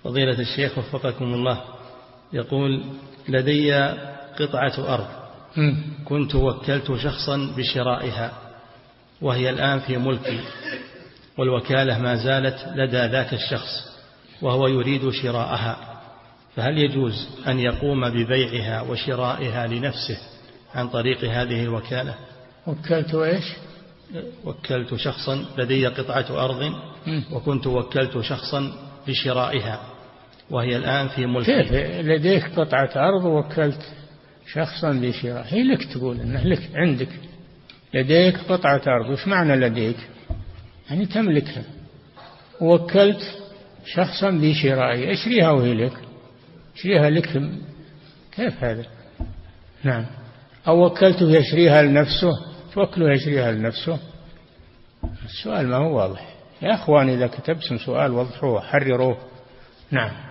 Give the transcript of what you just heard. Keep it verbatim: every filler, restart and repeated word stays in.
فضيلة الشيخ وفقكم الله، يقول: لدي قطعة أرض كنت وكلت شخصا بشرائها وهي الآن في ملكي، والوكالة ما زالت لدى ذاك الشخص وهو يريد شراءها، فهل يجوز أن يقوم ببيعها وشرائها لنفسه عن طريق هذه الوكالة؟ وكلت إيش؟ وكلت شخصا، لدي قطعة أرض وكنت وكلت شخصا بشرائها وهي الآن في ملكي. كيف لديك قطعة أرض ووكلت شخصا بشراء؟ هي لك، تقول إنه لك، عندك لديك قطعة أرض، وش معنى لديك؟ يعني تملكها، ووكلت شخصا بشرائها، اشريها وهي لك، اشريها لك، كيف هذا؟ نعم. أو وكلته يشريها لنفسه، توكله يشريها لنفسه. السؤال ما هو واضح يا أخوان، إذا كتبتم سؤال وضحوه حرروه. نعم.